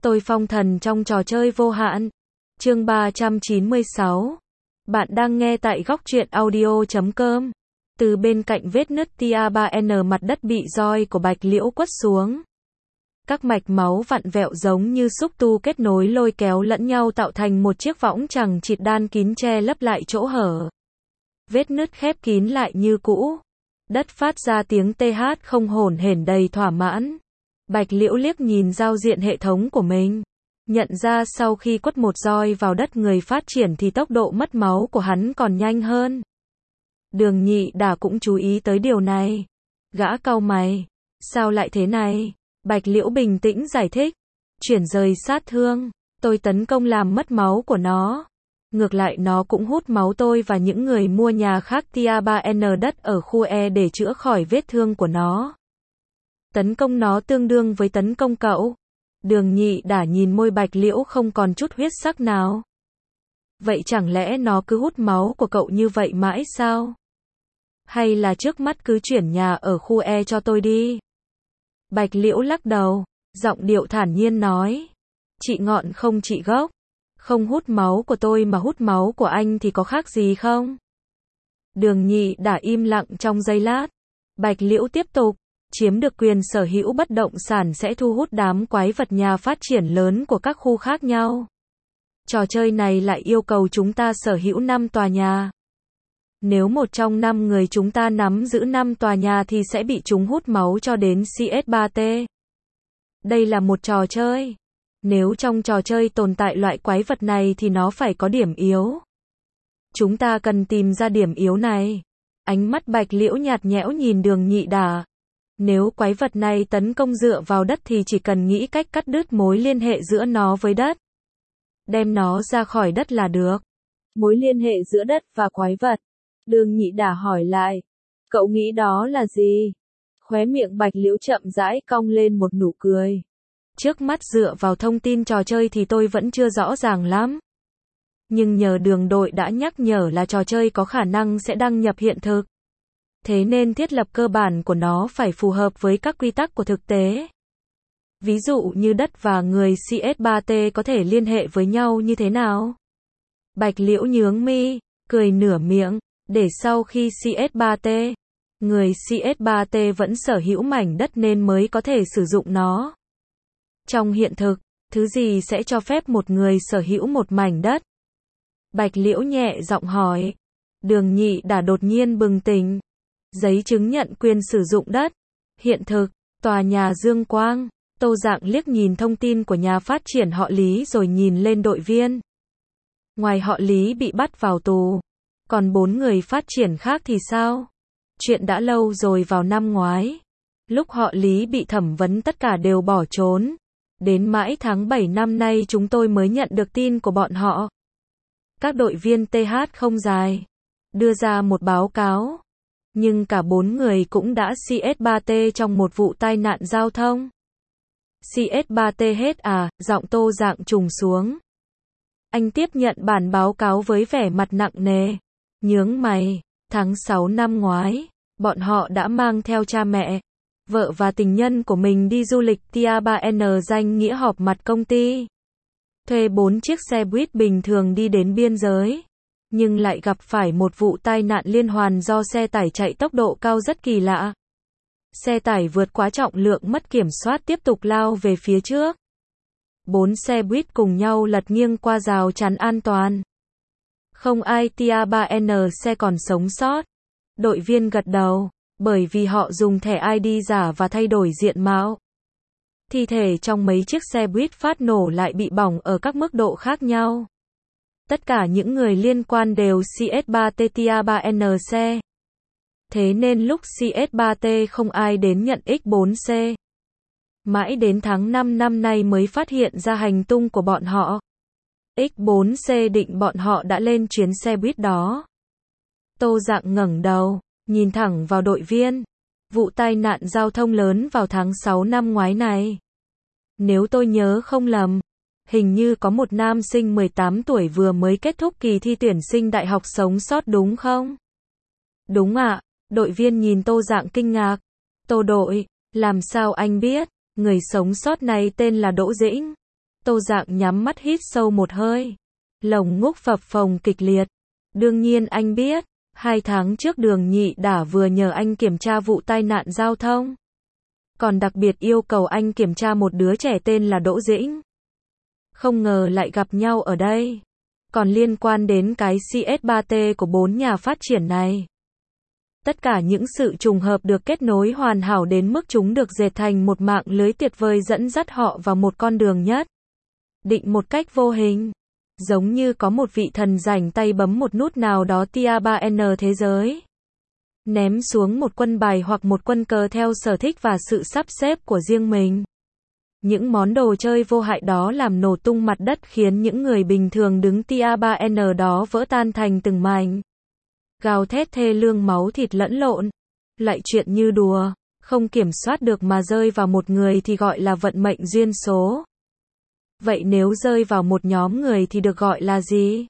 Tôi phong thần trong trò chơi vô hạn. Chương 396. Bạn đang nghe tại góc truyện audio.com. Từ bên cạnh vết nứt tia 3N, mặt đất bị roi của Bạch Liễu quất xuống. Các mạch máu vặn vẹo giống như xúc tu kết nối lôi kéo lẫn nhau tạo thành một chiếc võng chằng chịt đan kín che lấp lại chỗ hở. Vết nứt khép kín lại như cũ. Đất phát ra tiếng TH không hổn hển đầy thỏa mãn. Bạch Liễu liếc nhìn giao diện hệ thống của mình. Nhận ra sau khi quất một roi vào đất người phát triển thì tốc độ mất máu của hắn còn nhanh hơn. Đường Nhị Đả cũng chú ý tới điều này. Gã cau mày. Sao lại thế này? Bạch Liễu bình tĩnh giải thích. Chuyển rời sát thương. Tôi tấn công làm mất máu của nó. Ngược lại nó cũng hút máu tôi và những người mua nhà khác tia 3N đất ở khu E để chữa khỏi vết thương của nó. Tấn công nó tương đương với tấn công cậu. Đường Nhị Đả nhìn môi Bạch Liễu không còn chút huyết sắc nào. Vậy chẳng lẽ nó cứ hút máu của cậu như vậy mãi sao? Hay là trước mắt cứ chuyển nhà ở khu E cho tôi đi? Bạch Liễu lắc đầu, giọng điệu thản nhiên nói. Trị ngọn không trị gốc. Không hút máu của tôi mà hút máu của anh thì có khác gì không? Đường Nhị Đả im lặng trong giây lát. Bạch Liễu tiếp tục. Chiếm được quyền sở hữu bất động sản sẽ thu hút đám quái vật nhà phát triển lớn của các khu khác nhau. Trò chơi này lại yêu cầu chúng ta sở hữu 5 tòa nhà. Nếu một trong 5 người chúng ta nắm giữ 5 tòa nhà thì sẽ bị chúng hút máu cho đến CS3T. Đây là một trò chơi. Nếu trong trò chơi tồn tại loại quái vật này thì nó phải có điểm yếu. Chúng ta cần tìm ra điểm yếu này. Ánh mắt Bạch Liễu nhạt nhẽo nhìn Đường Nhị Đả. Nếu quái vật này tấn công dựa vào đất thì chỉ cần nghĩ cách cắt đứt mối liên hệ giữa nó với đất. Đem nó ra khỏi đất là được. Mối liên hệ giữa đất và quái vật. Đường Nhị Đả hỏi lại. Cậu nghĩ đó là gì? Khóe miệng Bạch Liễu chậm rãi cong lên một nụ cười. Trước mắt dựa vào thông tin trò chơi thì tôi vẫn chưa rõ ràng lắm. Nhưng nhờ Đường đội đã nhắc nhở là trò chơi có khả năng sẽ đăng nhập hiện thực. Thế nên thiết lập cơ bản của nó phải phù hợp với các quy tắc của thực tế. Ví dụ như đất và người CS3T có thể liên hệ với nhau như thế nào? Bạch Liễu nhướng mi, cười nửa miệng, để sau khi CS3T, người CS3T vẫn sở hữu mảnh đất nên mới có thể sử dụng nó. Trong hiện thực, thứ gì sẽ cho phép một người sở hữu một mảnh đất? Bạch Liễu nhẹ giọng hỏi. Đường Nhị Đả đột nhiên bừng tỉnh. Giấy chứng nhận quyền sử dụng đất. Hiện thực, tòa nhà Dương Quang. Tô Dạng liếc nhìn thông tin của nhà phát triển họ Lý rồi nhìn lên đội viên. Ngoài họ Lý bị bắt vào tù, còn 4 người phát triển khác thì sao? Chuyện đã lâu rồi, vào năm ngoái. Lúc họ Lý bị thẩm vấn tất cả đều bỏ trốn. Đến mãi tháng 7 năm nay chúng tôi mới nhận được tin của bọn họ. Các đội viên TH không dài đưa ra một báo cáo. Nhưng cả 4 người cũng đã CS3T trong một vụ tai nạn giao thông. CS3T hết à? Giọng Tô Dạng trùng xuống. Anh tiếp nhận bản báo cáo với vẻ mặt nặng nề. Nhướng mày. Tháng 6 năm ngoái, bọn họ đã mang theo cha mẹ, vợ và tình nhân của mình đi du lịch tia 3N danh nghĩa họp mặt công ty. Thuê 4 chiếc xe buýt bình thường đi đến biên giới. Nhưng lại gặp phải một vụ tai nạn liên hoàn do xe tải chạy tốc độ cao rất kỳ lạ. Xe tải vượt quá trọng lượng mất kiểm soát tiếp tục lao về phía trước. 4 xe buýt cùng nhau lật nghiêng qua rào chắn an toàn. Không ai tia 3N xe còn sống sót. Đội viên gật đầu, bởi vì họ dùng thẻ ID giả và thay đổi diện mạo. Thi thể trong mấy chiếc xe buýt phát nổ lại bị bỏng ở các mức độ khác nhau. Tất cả những người liên quan đều CS3T tia 3N xe. Thế nên lúc CS3T không ai đến nhận X4C. Mãi đến tháng 5 năm nay mới phát hiện ra hành tung của bọn họ. X4C định bọn họ đã lên chuyến xe buýt đó. Tô Dạng ngẩng đầu, nhìn thẳng vào đội viên. Vụ tai nạn giao thông lớn vào tháng 6 năm ngoái này. Nếu tôi nhớ không lầm, hình như có một nam sinh 18 tuổi vừa mới kết thúc kỳ thi tuyển sinh đại học sống sót đúng không? Đúng ạ. Đội viên nhìn Tô Dạng kinh ngạc. Tô đội, làm sao anh biết? Người sống sót này tên là Đỗ Dĩnh. Tô Dạng nhắm mắt hít sâu một hơi. Lồng ngực phập phồng kịch liệt. Đương nhiên anh biết, 2 tháng trước Đường Nhị Đả vừa nhờ anh kiểm tra vụ tai nạn giao thông. Còn đặc biệt yêu cầu anh kiểm tra một đứa trẻ tên là Đỗ Dĩnh. Không ngờ lại gặp nhau ở đây. Còn liên quan đến cái CS3T của 4 nhà phát triển này. Tất cả những sự trùng hợp được kết nối hoàn hảo đến mức chúng được dệt thành một mạng lưới tuyệt vời dẫn dắt họ vào một con đường nhất định một cách vô hình. Giống như có một vị thần rảnh tay bấm một nút nào đó tia 3N thế giới. Ném xuống một quân bài hoặc một quân cờ theo sở thích và sự sắp xếp của riêng mình. Những món đồ chơi vô hại đó làm nổ tung mặt đất khiến những người bình thường đứng tia 3N đó vỡ tan thành từng mảnh. Gào thét thê lương máu thịt lẫn lộn. Lại chuyện như đùa, không kiểm soát được mà rơi vào một người thì gọi là vận mệnh duyên số. Vậy nếu rơi vào một nhóm người thì được gọi là gì?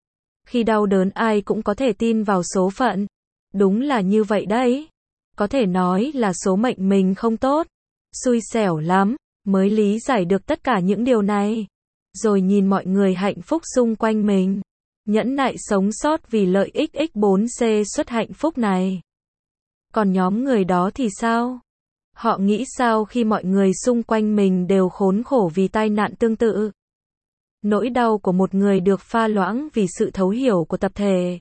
Khi đau đớn ai cũng có thể tin vào số phận. Đúng là như vậy đấy. Có thể nói là số mệnh mình không tốt. Xui xẻo lắm, mới lý giải được tất cả những điều này. Rồi nhìn mọi người hạnh phúc xung quanh mình. Nhẫn nại sống sót vì lợi ích X4C suất hạnh phúc này. Còn nhóm người đó thì sao? Họ nghĩ sao khi mọi người xung quanh mình đều khốn khổ vì tai nạn tương tự? Nỗi đau của một người được pha loãng vì sự thấu hiểu của tập thể.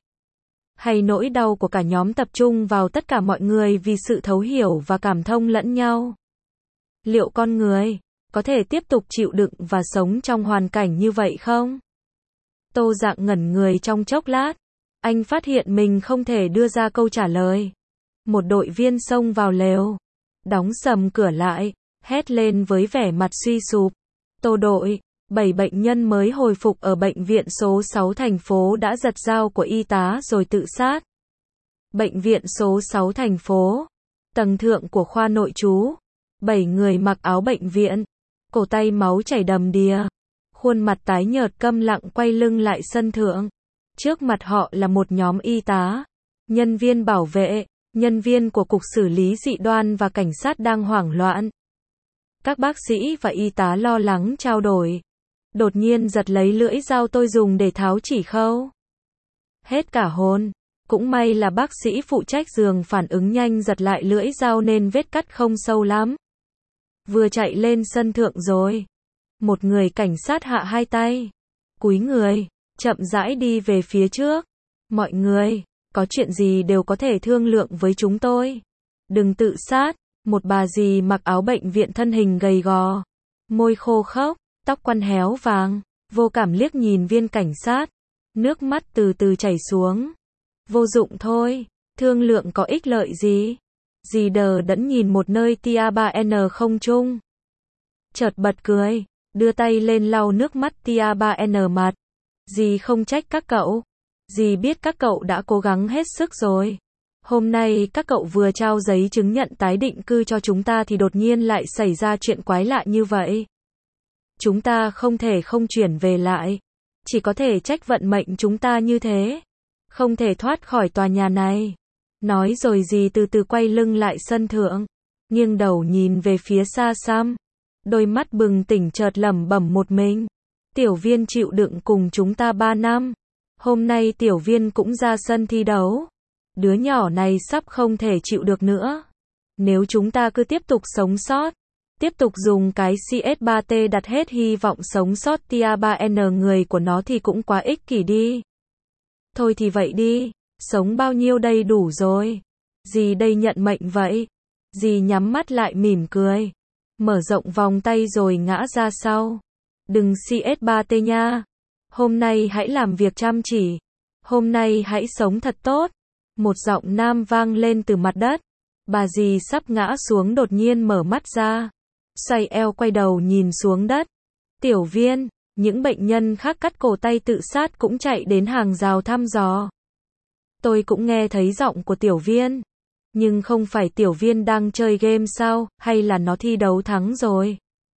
Hay nỗi đau của cả nhóm tập trung vào tất cả mọi người vì sự thấu hiểu và cảm thông lẫn nhau? Liệu con người có thể tiếp tục chịu đựng và sống trong hoàn cảnh như vậy không? Tô Dạng ngẩn người trong chốc lát. Anh phát hiện mình không thể đưa ra câu trả lời. Một đội viên xông vào lều. Đóng sầm cửa lại. Hét lên với vẻ mặt suy sụp. Tô đội, 7 bệnh nhân mới hồi phục ở bệnh viện số 6 thành phố đã giật dao của y tá rồi tự sát. Bệnh viện số 6 thành phố. Tầng thượng của khoa nội trú. 7 người mặc áo bệnh viện. Cổ tay máu chảy đầm đìa. Khuôn mặt tái nhợt câm lặng quay lưng lại sân thượng. Trước mặt họ là một nhóm y tá, nhân viên bảo vệ, nhân viên của Cục Xử lý Dị đoan và cảnh sát đang hoảng loạn. Các bác sĩ và y tá lo lắng trao đổi. Đột nhiên giật lấy lưỡi dao tôi dùng để tháo chỉ khâu. Hết cả hồn. Cũng may là bác sĩ phụ trách giường phản ứng nhanh giật lại lưỡi dao nên vết cắt không sâu lắm. Vừa chạy lên sân thượng rồi. Một người cảnh sát hạ 2 tay. Cúi người, chậm rãi đi về phía trước. Mọi người, có chuyện gì đều có thể thương lượng với chúng tôi. Đừng tự sát. Một bà dì mặc áo bệnh viện thân hình gầy gò. Môi khô khốc, tóc quăn héo vàng. Vô cảm liếc nhìn viên cảnh sát. Nước mắt từ từ chảy xuống. Vô dụng thôi. Thương lượng có ích lợi gì? Dì đờ đẫn nhìn một nơi tia 3N không trung. Chợt bật cười. Đưa tay lên lau nước mắt tia 3N mặt. Dì không trách các cậu. Dì biết các cậu đã cố gắng hết sức rồi. Hôm nay các cậu vừa trao giấy chứng nhận tái định cư cho chúng ta thì đột nhiên lại xảy ra chuyện quái lạ như vậy. Chúng ta không thể không chuyển về lại. Chỉ có thể trách vận mệnh chúng ta như thế. Không thể thoát khỏi tòa nhà này. Nói rồi dì từ từ quay lưng lại sân thượng. Nghiêng đầu nhìn về phía xa xăm. Đôi mắt bừng tỉnh chợt lẩm bẩm một mình. Tiểu Viên chịu đựng cùng chúng ta 3 năm. Hôm nay Tiểu Viên cũng ra sân thi đấu. Đứa nhỏ này sắp không thể chịu được nữa. Nếu chúng ta cứ tiếp tục sống sót, tiếp tục dùng cái CS3T đặt hết hy vọng sống sót tia 3N người của nó thì cũng quá ích kỷ đi. Thôi thì vậy đi, sống bao nhiêu đây đủ rồi. Dì đây nhận mệnh vậy. Dì nhắm mắt lại mỉm cười. Mở rộng vòng tay rồi ngã ra sau. Đừng CS3T nha. Hôm nay hãy làm việc chăm chỉ. Hôm nay hãy sống thật tốt. Một giọng nam vang lên từ mặt đất. Bà dì sắp ngã xuống đột nhiên mở mắt ra. Xoay eo quay đầu nhìn xuống đất. Tiểu Viên, những bệnh nhân khác cắt cổ tay tự sát cũng chạy đến hàng rào thăm dò. Tôi cũng nghe thấy giọng của Tiểu Viên. Nhưng không phải Tiểu Viên đang chơi game sao, hay là nó thi đấu thắng rồi?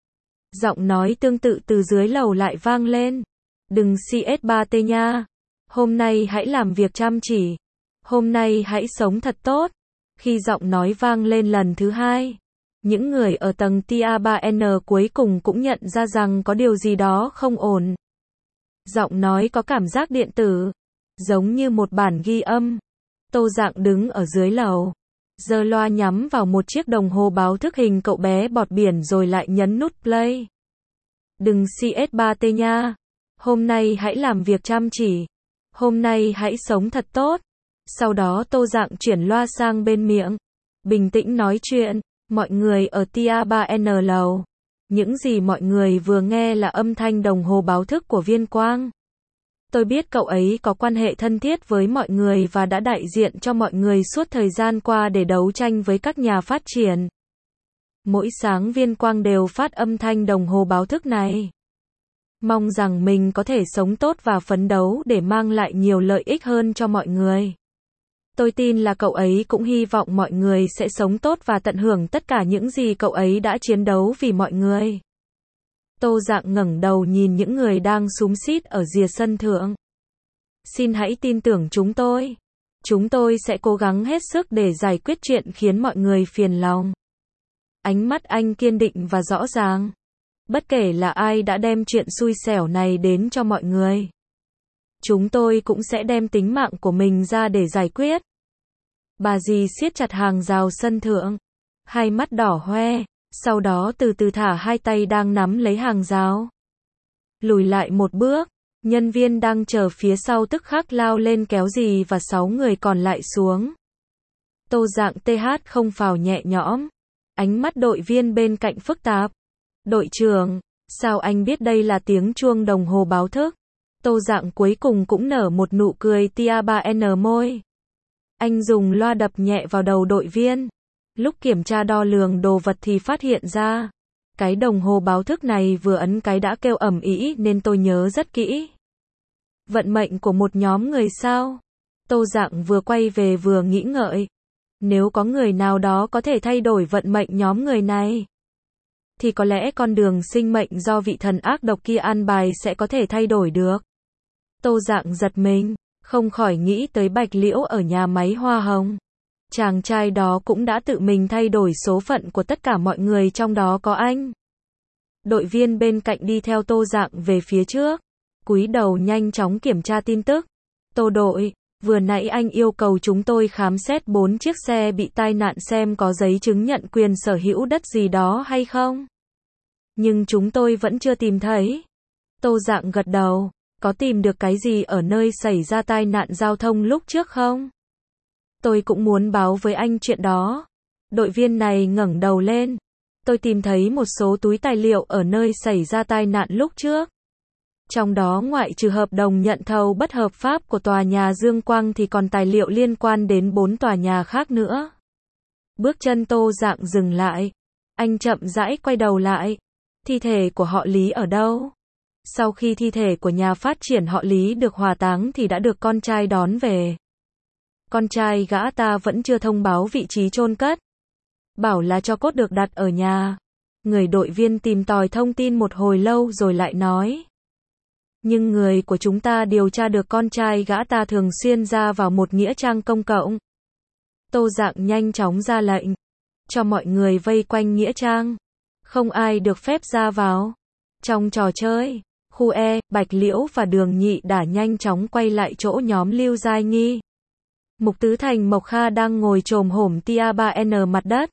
Giọng nói tương tự từ dưới lầu lại vang lên. Đừng CS3T nha. Hôm nay hãy làm việc chăm chỉ. Hôm nay hãy sống thật tốt. Khi giọng nói vang lên lần thứ hai, Những người ở tầng Tia 3N cuối cùng cũng nhận ra rằng có điều gì đó không ổn. Giọng nói có cảm giác điện tử, giống như một bản ghi âm. Tô Dạng đứng ở dưới lầu, giơ loa nhắm vào một chiếc đồng hồ báo thức hình cậu bé bọt biển rồi lại nhấn nút play. Đừng CS3T nha. Hôm nay hãy làm việc chăm chỉ. Hôm nay hãy sống thật tốt. Sau đó Tô Dạng chuyển loa sang bên miệng. Bình tĩnh nói chuyện. Mọi người ở Tia 3N lầu. Những gì mọi người vừa nghe là âm thanh đồng hồ báo thức của Viên Quang. Tôi biết cậu ấy có quan hệ thân thiết với mọi người và đã đại diện cho mọi người suốt thời gian qua để đấu tranh với các nhà phát triển. Mỗi sáng Viên Quang đều phát âm thanh đồng hồ báo thức này. Mong rằng mình có thể sống tốt và phấn đấu để mang lại nhiều lợi ích hơn cho mọi người. Tôi tin là cậu ấy cũng hy vọng mọi người sẽ sống tốt và tận hưởng tất cả những gì cậu ấy đã chiến đấu vì mọi người. Tô Dạng ngẩng đầu nhìn những người đang xúm xít ở rìa sân thượng. Xin hãy tin tưởng chúng tôi. Chúng tôi sẽ cố gắng hết sức để giải quyết chuyện khiến mọi người phiền lòng. Ánh mắt anh kiên định và rõ ràng. Bất kể là ai đã đem chuyện xui xẻo này đến cho mọi người, chúng tôi cũng sẽ đem tính mạng của mình ra để giải quyết. Bà dì siết chặt hàng rào sân thượng, hai mắt đỏ hoe, sau đó từ từ thả hai tay đang nắm lấy hàng rào. Lùi lại một bước, nhân viên đang chờ phía sau tức khắc lao lên kéo dì và 6 người còn lại xuống. Tô Dạng TH không phào nhẹ nhõm. Ánh mắt đội viên bên cạnh phức tạp. Đội trưởng, sao anh biết đây là tiếng chuông đồng hồ báo thức? Tô Dạng cuối cùng cũng nở một nụ cười Tia 3N môi. Anh dùng loa đập nhẹ vào đầu đội viên. Lúc kiểm tra đo lường đồ vật thì phát hiện ra, cái đồng hồ báo thức này vừa ấn cái đã kêu ầm ĩ nên tôi nhớ rất kỹ. Vận mệnh của một nhóm người sao? Tô Dạng vừa quay về vừa nghĩ ngợi. Nếu có người nào đó có thể thay đổi vận mệnh nhóm người này, thì có lẽ con đường sinh mệnh do vị thần ác độc kia an bài sẽ có thể thay đổi được. Tô Dạng giật mình, không khỏi nghĩ tới Bạch Liễu ở nhà máy hoa hồng. Chàng trai đó cũng đã tự mình thay đổi số phận của tất cả mọi người, trong đó có anh. Đội viên bên cạnh đi theo Tô Dạng về phía trước, cúi đầu nhanh chóng kiểm tra tin tức. Tô đội, vừa nãy anh yêu cầu chúng tôi khám xét 4 chiếc xe bị tai nạn xem có giấy chứng nhận quyền sở hữu đất gì đó hay không. Nhưng chúng tôi vẫn chưa tìm thấy. Tô Dạng gật đầu, có tìm được cái gì ở nơi xảy ra tai nạn giao thông lúc trước không? Tôi cũng muốn báo với anh chuyện đó. Đội viên này ngẩng đầu lên. Tôi tìm thấy một số túi tài liệu ở nơi xảy ra tai nạn lúc trước. Trong đó ngoại trừ hợp đồng nhận thầu bất hợp pháp của tòa nhà Dương Quang thì còn tài liệu liên quan đến 4 tòa nhà khác nữa. Bước chân Tô Dạng dừng lại. Anh chậm rãi quay đầu lại. Thi thể của họ Lý ở đâu? Sau khi thi thể của nhà phát triển họ Lý được hỏa táng thì đã được con trai đón về. Con trai gã ta vẫn chưa thông báo vị trí chôn cất. Bảo là tro cốt được đặt ở nhà. Người đội viên tìm tòi thông tin một hồi lâu rồi lại nói. Nhưng người của chúng ta điều tra được con trai gã ta thường xuyên ra vào một nghĩa trang công cộng. Tô Dạng nhanh chóng ra lệnh cho mọi người vây quanh nghĩa trang. Không ai được phép ra vào. Trong trò chơi, khu E, Bạch Liễu và Đường Nhị đã nhanh chóng quay lại chỗ nhóm Lưu Giai Nghi. Mục Tứ Thành Mộc Kha đang ngồi chồm hổm Tia 3N mặt đất.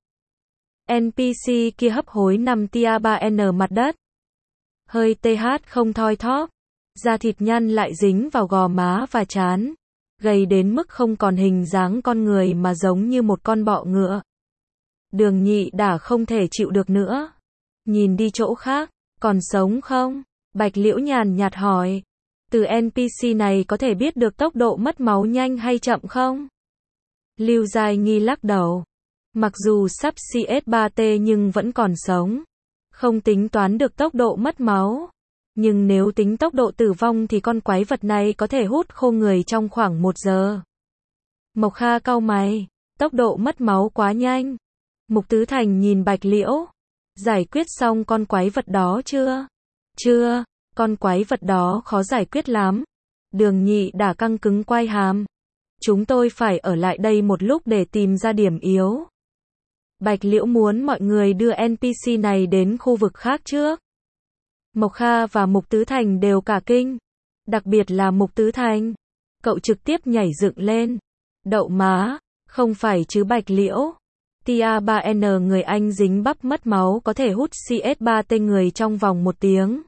NPC kia hấp hối nằm Tia 3N mặt đất. Hơi TH không thoi thóp. Da thịt nhăn lại dính vào gò má và trán. Gầy đến mức không còn hình dáng con người mà giống như một con bọ ngựa. Đường Nhị đã không thể chịu được nữa. Nhìn đi chỗ khác, còn sống không? Bạch Liễu nhàn nhạt hỏi. Từ NPC này có thể biết được tốc độ mất máu nhanh hay chậm không? Lưu Giai Nghi lắc đầu. Mặc dù sắp CS3T nhưng vẫn còn sống. Không tính toán được tốc độ mất máu. Nhưng nếu tính tốc độ tử vong thì con quái vật này có thể hút khô người trong khoảng 1 giờ. Mộc Kha cau mày. Tốc độ mất máu quá nhanh. Mục Tứ Thành nhìn Bạch Liễu. Giải quyết xong con quái vật đó chưa? Chưa, con quái vật đó khó giải quyết lắm. Đường Nhị đã căng cứng quai hàm. Chúng tôi phải ở lại đây một lúc để tìm ra điểm yếu. Bạch Liễu muốn mọi người đưa NPC này đến khu vực khác trước. Mộc Kha và Mục Tứ Thành đều cả kinh. Đặc biệt là Mục Tứ Thành. Cậu trực tiếp nhảy dựng lên. Đậu má, không phải chứ Bạch Liễu. Tia 3N người anh dính bắp mất máu có thể hút CS3T người trong vòng 1 tiếng.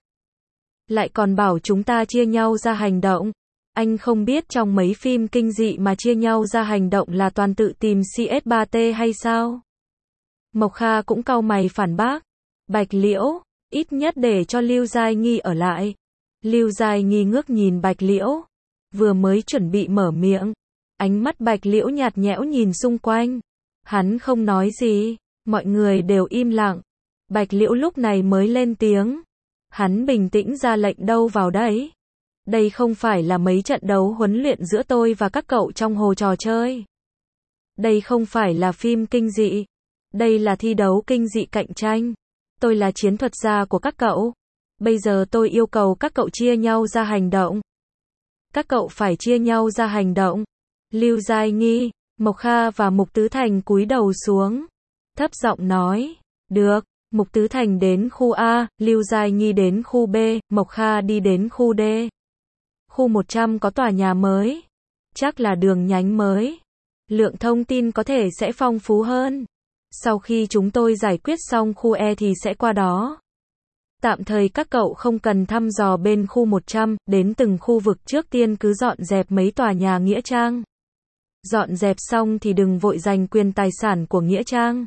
Lại còn bảo chúng ta chia nhau ra hành động. Anh không biết trong mấy phim kinh dị mà chia nhau ra hành động là toàn tự tìm CS3T hay sao? Mộc Kha cũng cau mày phản bác. Bạch Liễu, ít nhất để cho Lưu Giai Nghi ở lại. Lưu Giai Nghi ngước nhìn Bạch Liễu. Vừa mới chuẩn bị mở miệng. Ánh mắt Bạch Liễu nhạt nhẽo nhìn xung quanh. Hắn không nói gì. Mọi người đều im lặng. Bạch Liễu lúc này mới lên tiếng. Hắn bình tĩnh ra lệnh đâu vào đấy. Đây không phải là mấy trận đấu huấn luyện giữa tôi và các cậu trong hồ trò chơi. Đây không phải là phim kinh dị. Đây là thi đấu kinh dị cạnh tranh. Tôi là chiến thuật gia của các cậu. Bây giờ tôi yêu cầu các cậu chia nhau ra hành động. Các cậu phải chia nhau ra hành động. Lưu Giai Nghi, Mộc Kha và Mục Tứ Thành cúi đầu xuống. Thấp giọng nói. Được. Mục Tứ Thành đến khu A, Lưu Giai Nghi đến khu B, Mộc Kha đi đến khu D. Khu 100 có tòa nhà mới. Chắc là đường nhánh mới. Lượng thông tin có thể sẽ phong phú hơn. Sau khi chúng tôi giải quyết xong khu E thì sẽ qua đó. Tạm thời các cậu không cần thăm dò bên khu 100, đến từng khu vực trước tiên cứ dọn dẹp mấy tòa nhà Nghĩa Trang. Dọn dẹp xong thì đừng vội giành quyền tài sản của Nghĩa Trang.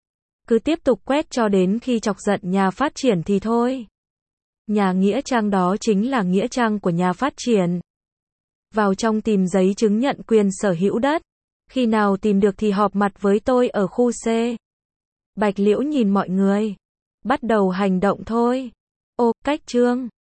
Cứ tiếp tục quét cho đến khi chọc giận nhà phát triển thì thôi. Nhà Nghĩa Trang đó chính là Nghĩa Trang của nhà phát triển. Vào trong tìm giấy chứng nhận quyền sở hữu đất. Khi nào tìm được thì họp mặt với tôi ở khu C. Bạch Liễu nhìn mọi người. Bắt đầu hành động thôi. Ô, cách chương.